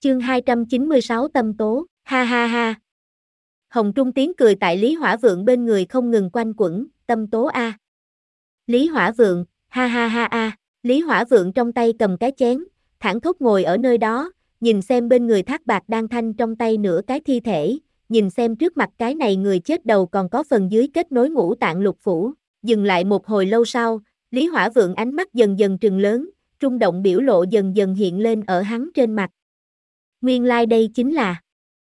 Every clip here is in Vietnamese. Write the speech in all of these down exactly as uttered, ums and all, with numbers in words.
Chương hai trăm chín mươi sáu Tâm Tố, ha ha ha. Hồng Trung tiếng cười tại Lý Hỏa Vượng bên người không ngừng quanh quẩn, Tâm Tố a. Lý Hỏa Vượng, ha ha ha a. Lý Hỏa Vượng trong tay cầm cái chén, thẳng thốt ngồi ở nơi đó, nhìn xem bên người Thác Bạt Đan Thanh trong tay nửa cái thi thể, nhìn xem trước mặt cái này người chết đầu còn có phần dưới kết nối ngũ tạng lục phủ. Dừng lại một hồi lâu sau, Lý Hỏa Vượng ánh mắt dần dần trừng lớn, rung động biểu lộ dần dần hiện lên ở hắn trên mặt. Nguyên lai like đây chính là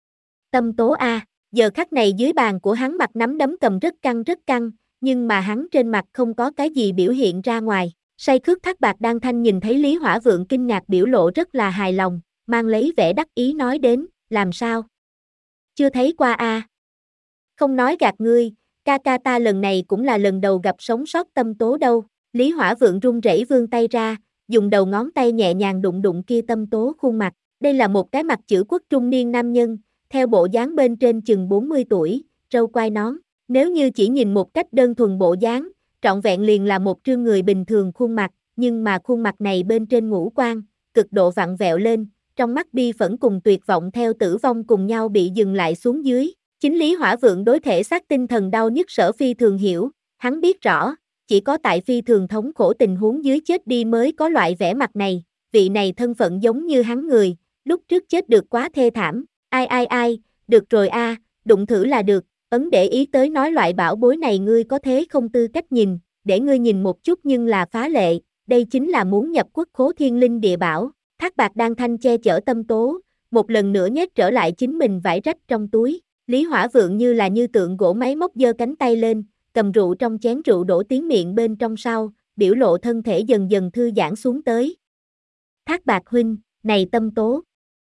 Tâm Tố a. Giờ khắc này dưới bàn của hắn mặt nắm đấm cầm rất căng rất căng, nhưng mà hắn trên mặt không có cái gì biểu hiện ra ngoài. Say khước Thác Bạt Đan Thanh nhìn thấy Lý Hỏa Vượng kinh ngạc biểu lộ rất là hài lòng, mang lấy vẻ đắc ý nói đến, làm sao? Chưa thấy qua a? À? Không nói gạt ngươi, ca ca ta lần này cũng là lần đầu gặp sống sót Tâm Tố đâu. Lý Hỏa Vượng run rẩy vươn tay ra, dùng đầu ngón tay nhẹ nhàng đụng đụng kia Tâm Tố khuôn mặt. Đây là một cái mặt chữ quốc trung niên nam nhân, theo bộ dáng bên trên chừng bốn mươi tuổi, râu quai nón. Nếu như chỉ nhìn một cách đơn thuần bộ dáng, trọn vẹn liền là một trương người bình thường khuôn mặt, nhưng mà khuôn mặt này bên trên ngũ quan, cực độ vặn vẹo lên, trong mắt bi phẫn cùng tuyệt vọng theo tử vong cùng nhau bị dừng lại xuống dưới. Chính Lý Hỏa Vượng đối thể xác tinh thần đau nhức sở phi thường hiểu, hắn biết rõ, chỉ có tại phi thường thống khổ tình huống dưới chết đi mới có loại vẻ mặt này, vị này thân phận giống như hắn người, lúc trước chết được quá thê thảm, ai ai ai, được rồi a, à, đụng thử là được, ấn để ý tới nói loại bảo bối này ngươi có thế không tư cách nhìn, để ngươi nhìn một chút nhưng là phá lệ, đây chính là muốn nhập quốc khố thiên linh địa bảo. Thác Bạt Đan Thanh che chở Tâm Tố, một lần nữa nhét trở lại chính mình vải rách trong túi. Lý Hỏa Vượng như là như tượng gỗ máy móc giơ cánh tay lên, cầm rượu trong chén rượu đổ tiếng miệng bên trong sau, biểu lộ thân thể dần dần thư giãn xuống tới. Thác Bạt huynh, này Tâm Tố,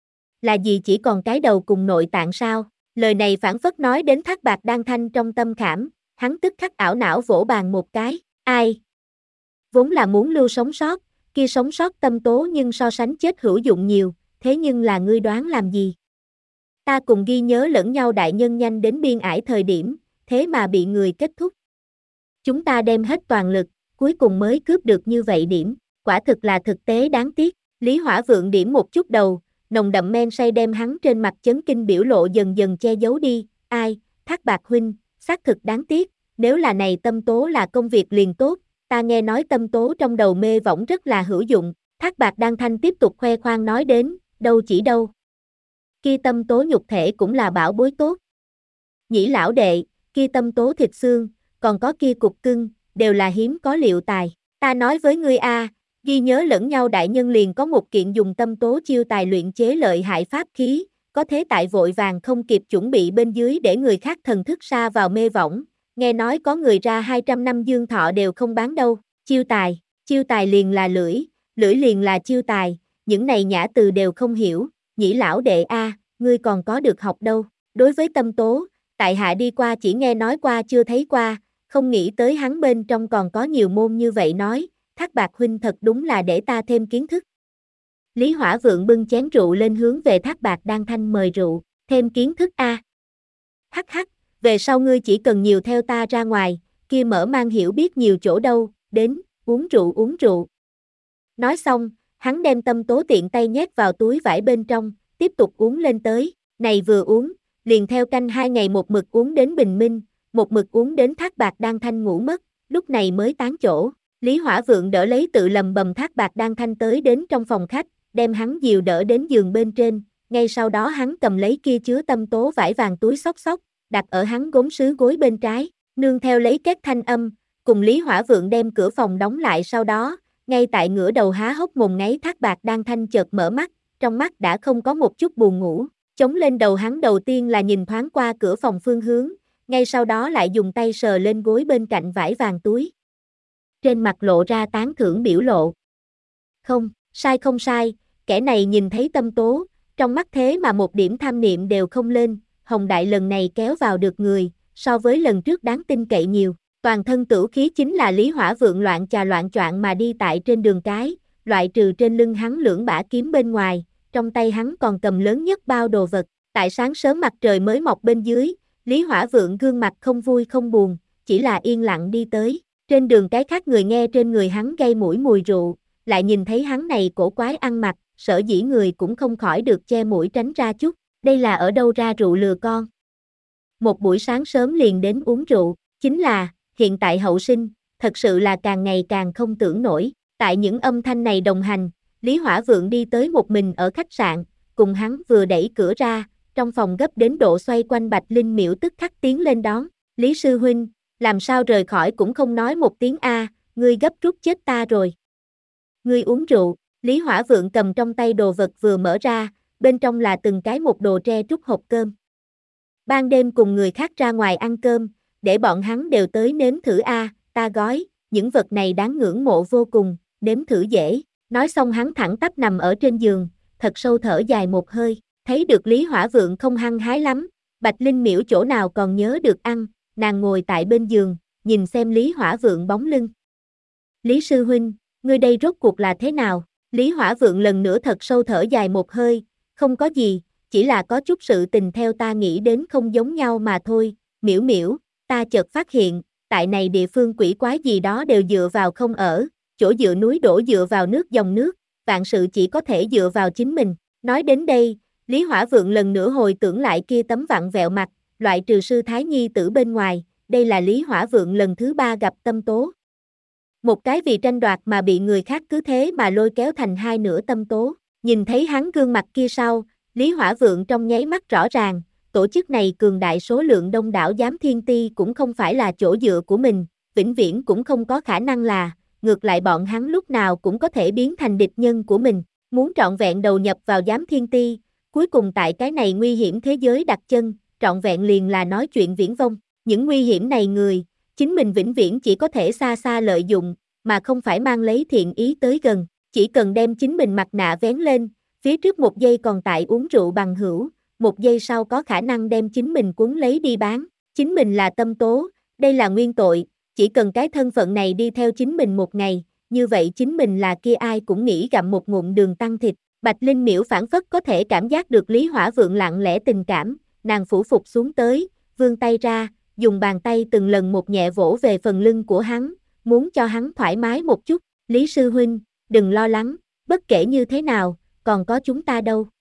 là gì chỉ còn cái đầu cùng nội tạng sao? Lời này phảng phất nói đến Thác Bạt Đan Thanh trong tâm khảm, hắn tức khắc ảo não vỗ bàn một cái, ai? Vốn là muốn lưu sống sót, kia sống sót Tâm Tố nhưng so sánh chết hữu dụng nhiều, thế nhưng là ngươi đoán làm gì? Ta cùng ghi nhớ lẫn nhau đại nhân nhanh đến biên ải thời điểm, thế mà bị người kết thúc. Chúng ta đem hết toàn lực, cuối cùng mới cướp được như vậy điểm, quả thực là thực tế đáng tiếc. Lý Hỏa Vượng điểm một chút đầu, nồng đậm men say đem hắn trên mặt chấn kinh biểu lộ dần dần che giấu đi, ai, Thác Bạt huynh, xác thực đáng tiếc, nếu là này Tâm Tố là công việc liền tốt, ta nghe nói Tâm Tố trong đầu mê võng rất là hữu dụng. Thác Bạt Đan Thanh tiếp tục khoe khoang nói đến, đâu chỉ đâu. Kia Tâm Tố nhục thể cũng là bảo bối tốt. Nhĩ lão đệ, kia Tâm Tố thịt xương, còn có kia cục cưng, đều là hiếm có liệu tài. Ta nói với ngươi a, ghi nhớ lẫn nhau đại nhân liền có một kiện dùng Tâm Tố chiêu tài luyện chế lợi hại pháp khí, có thế tại vội vàng không kịp chuẩn bị bên dưới để người khác thần thức sa vào mê võng, nghe nói có người ra hai trăm năm dương thọ đều không bán đâu. Chiêu tài, chiêu tài liền là lưỡi, lưỡi liền là chiêu tài, những này nhã từ đều không hiểu. Nhĩ lão đệ a, ngươi còn có được học đâu. Đối với Tâm Tố, tại hạ đi qua chỉ nghe nói qua chưa thấy qua, không nghĩ tới hắn bên trong còn có nhiều môn như vậy nói, Thác Bạt huynh thật đúng là để ta thêm kiến thức. Lý Hỏa Vượng bưng chén rượu lên hướng về Thác Bạt Đan Thanh mời rượu, thêm kiến thức a. Hắc hắc, về sau ngươi chỉ cần nhiều theo ta ra ngoài, kia mở mang hiểu biết nhiều chỗ đâu, đến, uống rượu uống rượu. Nói xong, hắn đem Tâm Tố tiện tay nhét vào túi vải bên trong, tiếp tục uống lên tới, này vừa uống, liền theo canh hai ngày một mực uống đến bình minh, một mực uống đến Thác Bạt Đan Thanh ngủ mất, lúc này mới tán chỗ. Lý Hỏa Vượng đỡ lấy tự lầm bầm Thác Bạt Đan Thanh tới đến trong phòng khách, đem hắn dìu đỡ đến giường bên trên, ngay sau đó hắn cầm lấy kia chứa Tâm Tố vải vàng túi xốc xốc, đặt ở hắn gốm sứ gối bên trái, nương theo lấy két thanh âm, cùng Lý Hỏa Vượng đem cửa phòng đóng lại sau đó, ngay tại ngửa đầu há hốc mồm ngáy Thác Bạt Đan Thanh chợt mở mắt, trong mắt đã không có một chút buồn ngủ, chống lên đầu hắn đầu tiên là nhìn thoáng qua cửa phòng phương hướng, ngay sau đó lại dùng tay sờ lên gối bên cạnh vải vàng túi. Trên mặt lộ ra tán thưởng biểu lộ. Không, sai không sai, kẻ này nhìn thấy Tâm Tố, trong mắt thế mà một điểm tham niệm đều không lên, Hồng Đại lần này kéo vào được người, so với lần trước đáng tin cậy nhiều. Toàn thân tửu khí chính là Lý Hỏa Vượng loạn trà loạn choạng mà đi tại trên đường cái, loại trừ trên lưng hắn lưỡng bả kiếm bên ngoài, trong tay hắn còn cầm lớn nhất bao đồ vật. Tại sáng sớm mặt trời mới mọc bên dưới, Lý Hỏa Vượng gương mặt không vui không buồn, chỉ là yên lặng đi tới. Trên đường cái khác người nghe trên người hắn gây mũi mùi rượu, lại nhìn thấy hắn này cổ quái ăn mặc, sở dĩ người cũng không khỏi được che mũi tránh ra chút, đây là ở đâu ra rượu lừa con. Một buổi sáng sớm liền đến uống rượu, chính là, hiện tại hậu sinh, thật sự là càng ngày càng không tưởng nổi, tại những âm thanh này đồng hành, Lý Hỏa Vượng đi tới một mình ở khách sạn, cùng hắn vừa đẩy cửa ra, trong phòng gấp đến độ xoay quanh Bạch Linh Miễu tức khắc tiến lên đón, Lý sư huynh, làm sao rời khỏi cũng không nói một tiếng a, ngươi gấp rút chết ta rồi. Ngươi uống rượu, Lý Hỏa Vượng cầm trong tay đồ vật vừa mở ra, bên trong là từng cái một đồ tre trúc hộp cơm. Ban đêm cùng người khác ra ngoài ăn cơm, để bọn hắn đều tới nếm thử a, ta gói, những vật này đáng ngưỡng mộ vô cùng, nếm thử dễ. Nói xong hắn thẳng tắp nằm ở trên giường, thật sâu thở dài một hơi, thấy được Lý Hỏa Vượng không hăng hái lắm, Bạch Linh Miễu chỗ nào còn nhớ được ăn, nàng ngồi tại bên giường, nhìn xem Lý Hỏa Vượng bóng lưng. Lý sư huynh, ngươi đây rốt cuộc là thế nào? Lý Hỏa Vượng lần nữa thật sâu thở dài một hơi, không có gì, chỉ là có chút sự tình theo ta nghĩ đến không giống nhau mà thôi, Miễu Miễu, ta chợt phát hiện, tại này địa phương quỷ quái gì đó đều dựa vào không ở, chỗ dựa núi đổ dựa vào nước dòng nước, vạn sự chỉ có thể dựa vào chính mình. Nói đến đây, Lý Hỏa Vượng lần nữa hồi tưởng lại kia tấm vặn vẹo mặt, loại trừ sư thái nhi tử bên ngoài, đây là Lý Hỏa Vượng lần thứ ba gặp Tâm Tố. Một cái vì tranh đoạt mà bị người khác cứ thế mà lôi kéo thành hai nửa Tâm Tố, nhìn thấy hắn gương mặt kia sau, Lý Hỏa Vượng trong nháy mắt rõ ràng, tổ chức này cường đại số lượng đông đảo giám thiên ti cũng không phải là chỗ dựa của mình, vĩnh viễn cũng không có khả năng là, ngược lại bọn hắn lúc nào cũng có thể biến thành địch nhân của mình, muốn trọn vẹn đầu nhập vào giám thiên ti, cuối cùng tại cái này nguy hiểm thế giới đặt chân, trọn vẹn liền là nói chuyện viển vông, những nguy hiểm này người, chính mình vĩnh viễn chỉ có thể xa xa lợi dụng, mà không phải mang lấy thiện ý tới gần, chỉ cần đem chính mình mặt nạ vén lên, phía trước một giây còn tại uống rượu bằng hữu, một giây sau có khả năng đem chính mình cuốn lấy đi bán, chính mình là Tâm Tố, đây là nguyên tội, chỉ cần cái thân phận này đi theo chính mình một ngày, như vậy chính mình là kia ai cũng nghĩ gặm một ngụm đường tăng thịt. Bạch Linh Miễu phản phất có thể cảm giác được Lý Hỏa Vượng lặng lẽ tình cảm, nàng phủ phục xuống tới, vươn tay ra, dùng bàn tay từng lần một nhẹ vỗ về phần lưng của hắn, muốn cho hắn thoải mái một chút. Lý sư huynh, đừng lo lắng, bất kể như thế nào, còn có chúng ta đâu.